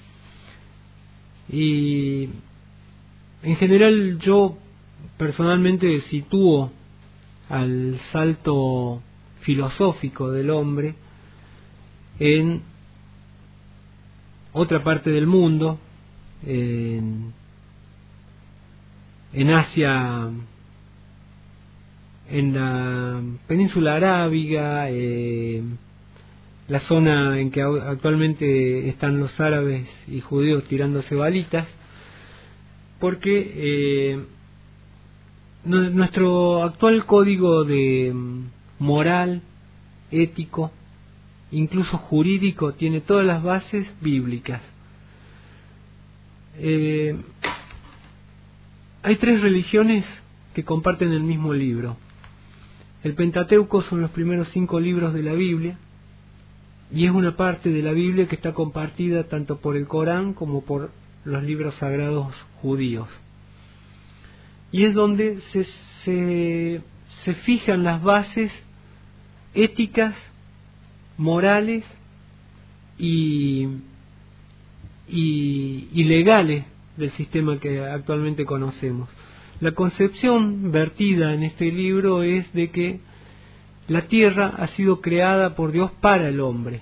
Y en general yo personalmente sitúo al salto filosófico del hombre en otra parte del mundo, en, en Asia, en la península arábiga, eh, la zona en que actualmente están los árabes y judíos tirándose balitas, porque eh, nuestro actual código de moral, ético, incluso jurídico, tiene todas las bases bíblicas. Eh, hay tres religiones que comparten el mismo libro. El Pentateuco son los primeros cinco libros de la Biblia, y es una parte de la Biblia que está compartida tanto por el Corán como por los libros sagrados judíos. Y es donde se, se, se fijan las bases éticas, morales y, y, y legales del sistema que actualmente conocemos. La concepción vertida en este libro es de que la tierra ha sido creada por Dios para el hombre,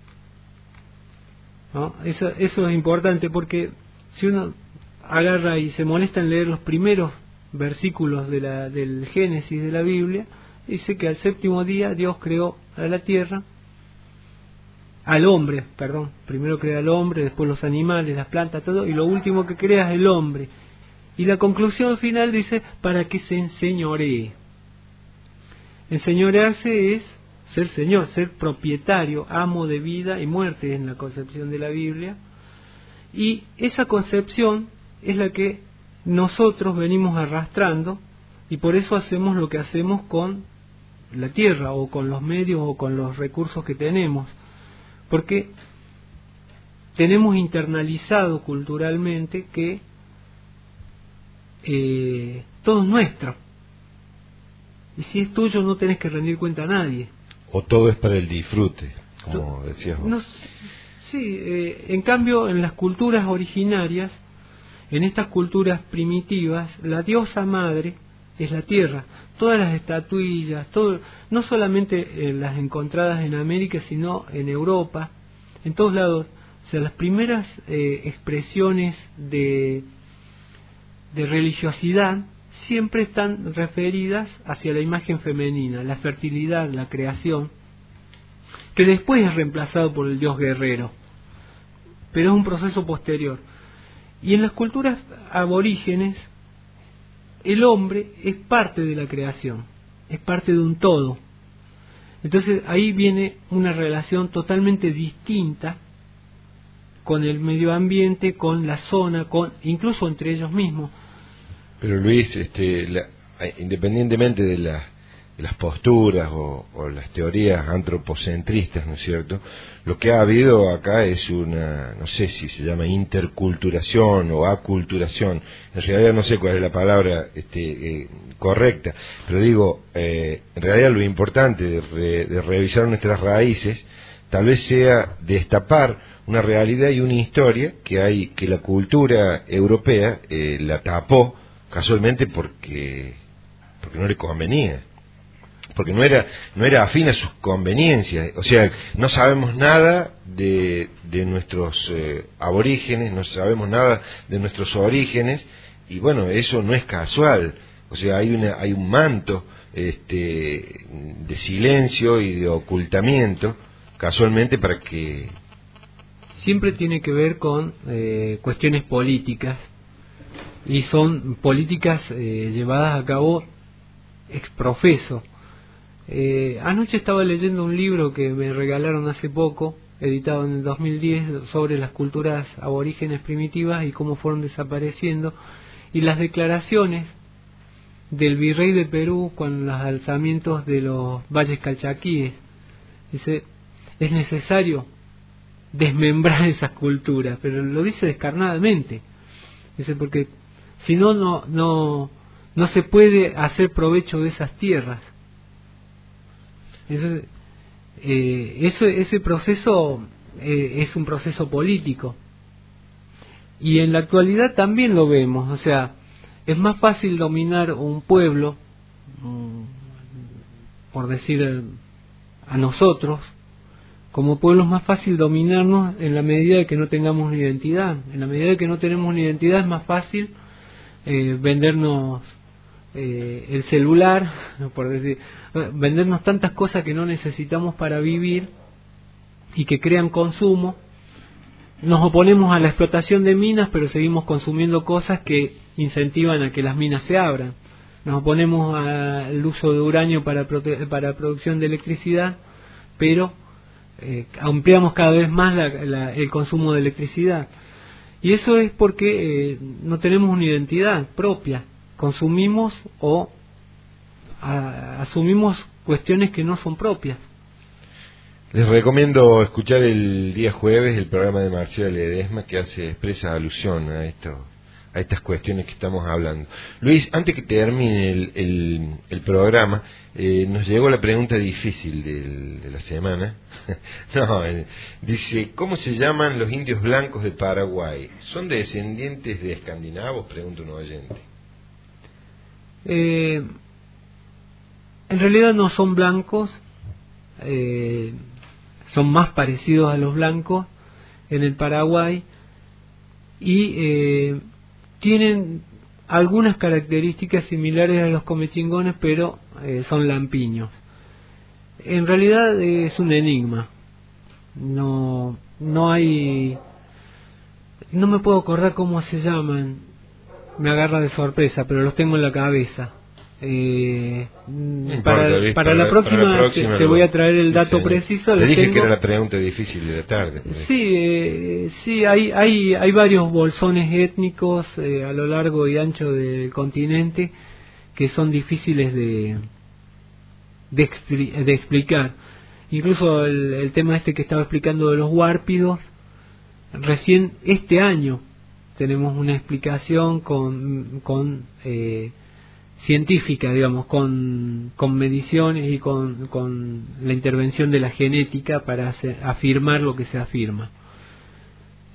¿no? Eso, eso es importante, porque si uno agarra y se molesta en leer los primeros versículos de la, del Génesis de la Biblia, dice que al séptimo día Dios creó a la tierra, al hombre, perdón, primero crea al hombre, después los animales, las plantas, todo, y lo último que crea es el hombre. Y la conclusión final dice, para que se enseñoree. Enseñorearse es ser señor, ser propietario, amo de vida y muerte en la concepción de la Biblia. Y esa concepción es la que nosotros venimos arrastrando, y por eso hacemos lo que hacemos con la tierra, o con los medios, o con los recursos que tenemos, porque tenemos internalizado culturalmente que eh, todo es nuestro, y si es tuyo no tenés que rendir cuenta a nadie. O todo es para el disfrute, como decías vos. No, sí, eh, en cambio en las culturas originarias, en estas culturas primitivas, la diosa madre es la tierra. Todas las estatuillas, todo, no solamente eh, las encontradas en América, sino en Europa, en todos lados. O sea, las primeras eh, expresiones de, de religiosidad siempre están referidas hacia la imagen femenina, la fertilidad, la creación, que después es reemplazado por el dios guerrero, pero es un proceso posterior. Y en las culturas aborígenes, el hombre es parte de la creación, es parte de un todo. Entonces ahí viene una relación totalmente distinta con el medio ambiente, con la zona, con incluso entre ellos mismos. Pero Luis, este, la, independientemente de, la, de las posturas o, o las teorías antropocentristas, ¿no es cierto? Lo que ha habido acá es una, no sé si se llama interculturación o aculturación. En realidad no sé cuál es la palabra este, eh, correcta, pero digo, eh, en realidad lo importante de, re, de revisar nuestras raíces tal vez sea destapar una realidad y una historia que hay, que la cultura europea eh, la tapó casualmente porque porque no le convenía, porque no era no era afín a sus conveniencias. O sea, no sabemos nada de, de nuestros eh, aborígenes, no sabemos nada de nuestros orígenes, y bueno, eso no es casual. O sea, hay una hay un manto este de silencio y de ocultamiento casualmente para que siempre tiene que ver con eh, cuestiones políticas, y son políticas eh, llevadas a cabo ex profeso. Eh, anoche estaba leyendo un libro que me regalaron hace poco, editado en el dos mil diez, sobre las culturas aborígenes primitivas y cómo fueron desapareciendo, y las declaraciones del virrey de Perú con los alzamientos de los valles calchaquíes. Dice, es necesario desmembrar esas culturas, pero lo dice descarnadamente. Dice, porque si no, no, no, no se puede hacer provecho de esas tierras. Eso, eh, eso, ese proceso eh, es un proceso político. Y en la actualidad también lo vemos. O sea, es más fácil dominar un pueblo, por decir a nosotros, como pueblo es más fácil dominarnos en la medida de que no tengamos una identidad. En la medida de que no tenemos una identidad es más fácil eh, vendernos eh, el celular, por decir, vendernos tantas cosas que no necesitamos para vivir y que crean consumo. Nos oponemos a la explotación de minas, pero seguimos consumiendo cosas que incentivan a que las minas se abran. Nos oponemos al uso de uranio para, prote- para producción de electricidad, pero eh, ampliamos cada vez más la, la, el consumo de electricidad. Y eso es porque eh, no tenemos una identidad propia. Consumimos o a, asumimos cuestiones que no son propias. Les recomiendo escuchar el día jueves el programa de Marcela Ledesma, que hace expresa alusión a esto, a estas cuestiones que estamos hablando. Luis, antes que termine el, el, el programa, eh, nos llegó la pregunta difícil del, de la semana. no, eh, dice, ¿cómo se llaman los indios blancos de Paraguay? ¿Son descendientes de escandinavos? Pregunta un oyente. Eh, en realidad no son blancos. Eh, son más parecidos a los blancos en el Paraguay, y eh, tienen algunas características similares a los comechingones, pero eh, son lampiños. En realidad eh, es un enigma. No, no hay, no me puedo acordar cómo se llaman. Me agarra de sorpresa, pero los tengo en la cabeza. Eh, importa, para, Luis, para, para, la próxima, para la próxima te, te voy a traer el sí, dato señor. preciso. Le dije tengo... que era la pregunta difícil de la tarde. Sí, eh, sí, hay, hay, hay varios bolsones étnicos eh, a lo largo y ancho del continente que son difíciles de, de, expli- de explicar. Incluso el, el tema este que estaba explicando de los huárpidos, recién este año tenemos una explicación con, con eh, científica, digamos, con, con mediciones y con, con la intervención de la genética para hacer, afirmar lo que se afirma.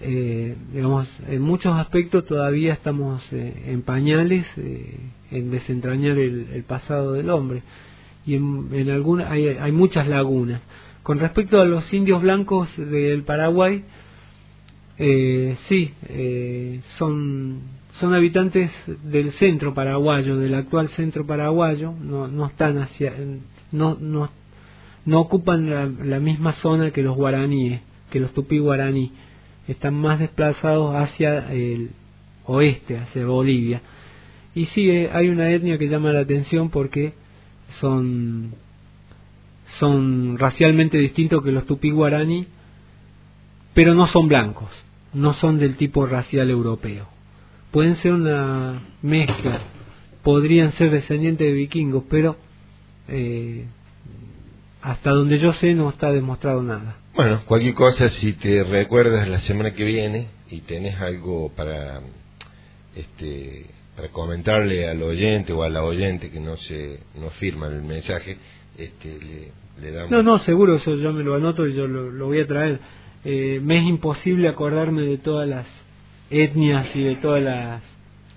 eh, digamos, en muchos aspectos todavía estamos eh, en pañales eh, en desentrañar el, el pasado del hombre, y en, en alguna, hay, hay muchas lagunas. Con respecto a los indios blancos del Paraguay, eh, sí, eh, son, son habitantes del centro paraguayo, del actual centro paraguayo, no, no están hacia, no, no, no ocupan la, la misma zona que los guaraníes, que los tupí guaraní. Están más desplazados hacia el oeste, hacia Bolivia. Y sí, eh, hay una etnia que llama la atención porque son son racialmente distintos que los tupí guaraní, pero no son blancos, no son del tipo racial europeo. Pueden ser una mezcla, podrían ser descendientes de vikingos, pero eh, hasta donde yo sé no está demostrado nada. Bueno, cualquier cosa, si te recuerdas la semana que viene y tenés algo para este para comentarle al oyente o a la oyente que no se no firma el mensaje, este le, le damos... No, no, seguro, eso yo me lo anoto y yo lo, lo voy a traer. Eh, me es imposible acordarme de todas las etnias y de todas las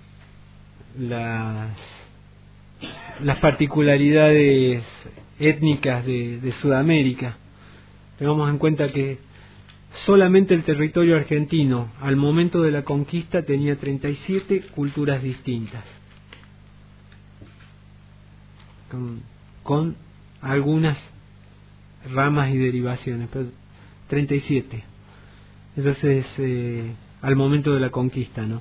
las, las particularidades étnicas de, de Sudamérica. Tengamos en cuenta que solamente el territorio argentino al momento de la conquista tenía treinta y siete culturas distintas, con, con algunas ramas y derivaciones, pero treinta y siete. Entonces, eh, al momento de la conquista, ¿no?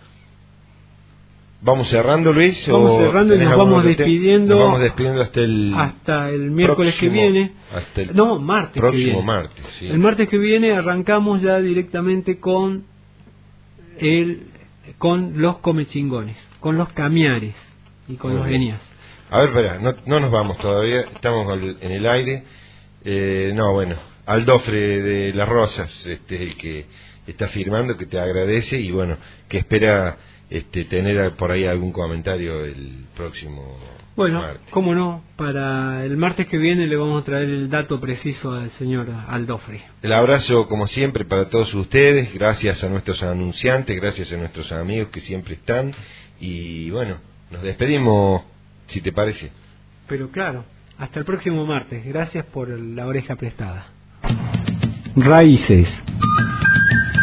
¿Vamos cerrando, Luis? Vamos cerrando y nos vamos despidiendo. Nos vamos despidiendo hasta el hasta el miércoles próximo, que viene. Hasta el no, martes próximo que viene. martes. Sí. El martes que viene arrancamos ya directamente con el con los comechingones, con los camiares y con Muy los bien. enias. A ver, espera, no, no nos vamos todavía, estamos al- en el aire. Eh, no, bueno, Aldofre de las Rosas, este es el que está firmando, que te agradece y bueno, que espera este tener por ahí algún comentario el próximo Bueno, martes. cómo no, para el martes que viene le vamos a traer el dato preciso al señor Aldofre. El abrazo, como siempre, para todos ustedes, gracias a nuestros anunciantes, gracias a nuestros amigos que siempre están y bueno, nos despedimos, si te parece. Pero claro, hasta el próximo martes. Gracias por la oreja prestada. Raíces.